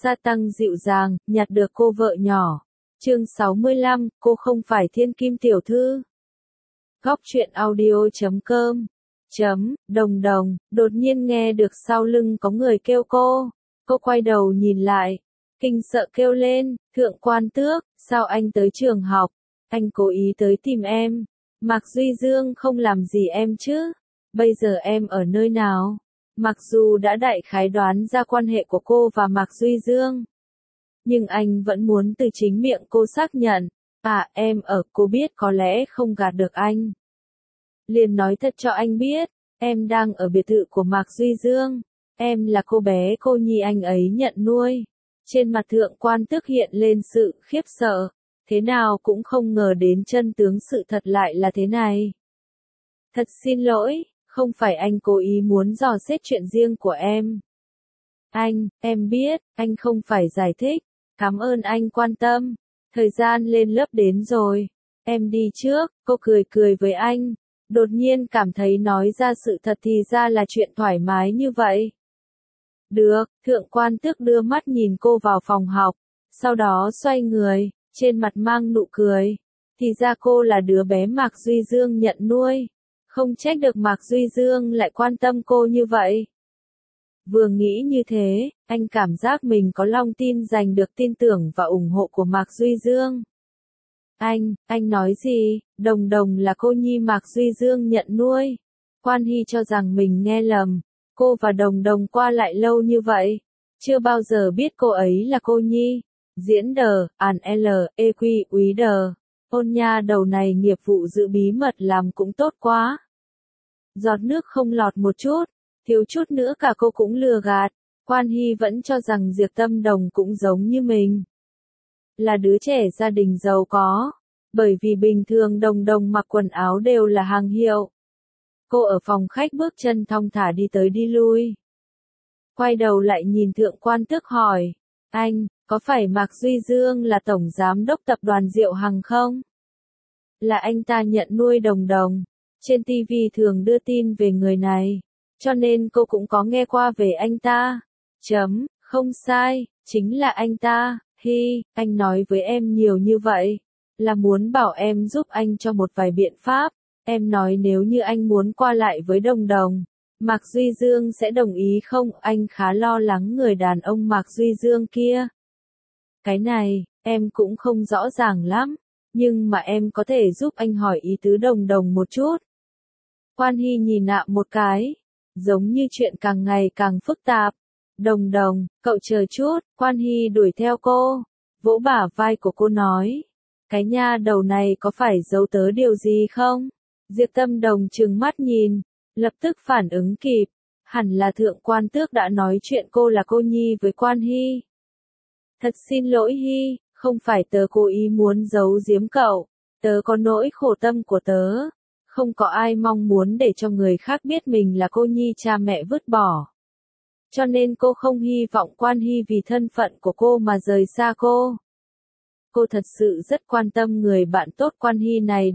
Sa Tăng dịu dàng, nhặt được cô vợ nhỏ. Chương 65, cô không phải thiên kim tiểu thư. Góc truyện audio.com Đồng Đồng, đột nhiên nghe được sau lưng có người kêu cô. Cô quay đầu nhìn lại, kinh sợ kêu lên, Thượng Quan Tước, sao anh tới trường học? Anh cố ý tới tìm em. Mạc Duy Dương không làm gì em chứ? Bây giờ em ở nơi nào? Mặc dù đã đại khái đoán ra quan hệ của cô và Mạc Duy Dương, nhưng anh vẫn muốn từ chính miệng cô xác nhận. À, em ở, cô biết có lẽ không gạt được anh. Liền nói thật cho anh biết, em đang ở biệt thự của Mạc Duy Dương. Em là cô bé cô nhi anh ấy nhận nuôi. Trên mặt Thượng Quan Tước hiện lên sự khiếp sợ. Thế nào cũng không ngờ đến chân tướng sự thật lại là thế này. Thật xin lỗi, không phải anh cố ý muốn dò xét chuyện riêng của em. Em biết, anh không phải giải thích. Cảm ơn anh quan tâm. Thời gian lên lớp đến rồi. Em đi trước, cô cười với anh. Đột nhiên cảm thấy nói ra sự thật thì ra là chuyện thoải mái như vậy. Được, Thượng Quan Tước đưa mắt nhìn cô vào phòng học. Sau đó xoay người, trên mặt mang nụ cười. Thì ra cô là đứa bé Mạc Duy Dương nhận nuôi. Không trách được Mạc Duy Dương lại quan tâm cô như vậy. Vừa nghĩ như thế, anh cảm giác mình có lòng tin giành được tin tưởng và ủng hộ của Mạc Duy Dương. Anh nói gì? Đồng Đồng là cô nhi Mạc Duy Dương nhận nuôi. Quan Hy cho rằng mình nghe lầm. Cô và Đồng Đồng qua lại lâu như vậy, chưa bao giờ biết cô ấy là cô nhi. Diễn đờ, úy đờ. Ôn nha đầu này nghiệp vụ giữ bí mật làm cũng tốt quá. Giọt nước không lọt một chút, thiếu chút nữa cả cô cũng lừa gạt. Quan Hy vẫn cho rằng Diệp Tâm Đồng cũng giống như mình, là đứa trẻ gia đình giàu có, bởi vì bình thường Đồng Đồng mặc quần áo đều là hàng hiệu. Cô ở phòng khách bước chân thong thả đi tới đi lui. Quay đầu lại nhìn Thượng Quan Tước hỏi, anh, có phải Mạc Duy Dương là tổng giám đốc tập đoàn Diệu Hằng không? Là anh ta nhận nuôi Đồng Đồng. Trên TV thường đưa tin về người này, cho nên cô cũng có nghe qua về anh ta. Không sai, chính là anh ta. Anh nói với em nhiều như vậy, là muốn bảo em giúp anh cho một vài biện pháp. Em nói nếu như anh muốn qua lại với Đồng Đồng, Mạc Duy Dương sẽ đồng ý không? Anh khá lo lắng người đàn ông Mạc Duy Dương kia. Cái này, em cũng không rõ ràng lắm, nhưng mà em có thể giúp anh hỏi ý tứ Đồng Đồng một chút. Quan Hy nhìn nạ một cái, giống như chuyện càng ngày càng phức tạp. Đồng Đồng, cậu chờ chút. Quan Hy đuổi theo cô, vỗ bả vai của cô nói, cái nha đầu này có phải giấu tớ điều gì không? Diệp Tâm Đồng trừng mắt nhìn, lập tức phản ứng kịp, hẳn là Thượng Quan Tước đã nói chuyện cô là cô nhi với Quan Hy. Thật xin lỗi Hy, không phải tớ cố ý muốn giấu giếm cậu, tớ có nỗi khổ tâm của tớ. Không có ai mong muốn để cho người khác biết mình là cô nhi cha mẹ vứt bỏ. Cho nên cô không hy vọng Quan Hy vì thân phận của cô mà rời xa cô. Cô thật sự rất quan tâm người bạn tốt Quan Hy này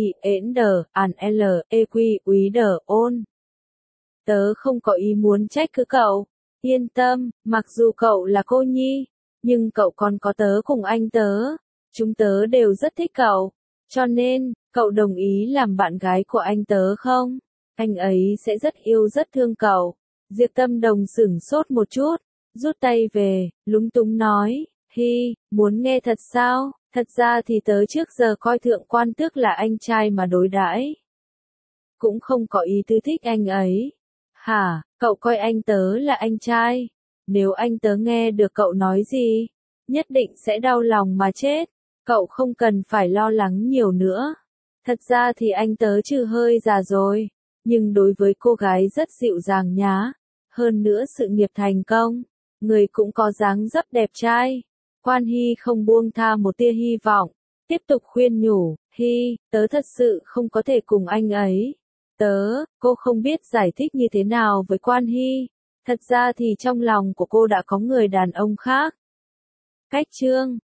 úy đờ ôn. Tớ không có ý muốn trách cứ cậu. Yên tâm, mặc dù cậu là cô nhi, nhưng cậu còn có tớ cùng anh tớ. Chúng tớ đều rất thích cậu. Cho nên, cậu đồng ý làm bạn gái của anh tớ không? Anh ấy sẽ rất yêu rất thương cậu. Diệp Tâm Đồng sửng sốt một chút, rút tay về, lúng túng nói, muốn nghe thật sao? Thật ra thì tớ trước giờ coi Thượng Quan Tước là anh trai mà đối đãi, cũng không có ý tư thích anh ấy. Hả, cậu coi anh tớ là anh trai? Nếu anh tớ nghe được cậu nói gì, nhất định sẽ đau lòng mà chết. Cậu không cần phải lo lắng nhiều nữa. Thật ra thì anh tớ trừ hơi già rồi, nhưng đối với cô gái rất dịu dàng nhá. Hơn nữa sự nghiệp thành công, người cũng có dáng dấp đẹp trai. Quan Hy không buông tha một tia hy vọng, tiếp tục khuyên nhủ, tớ thật sự không có thể cùng anh ấy. Cô không biết giải thích như thế nào với Quan Hy. Thật ra thì trong lòng của cô đã có người đàn ông khác. Cách chương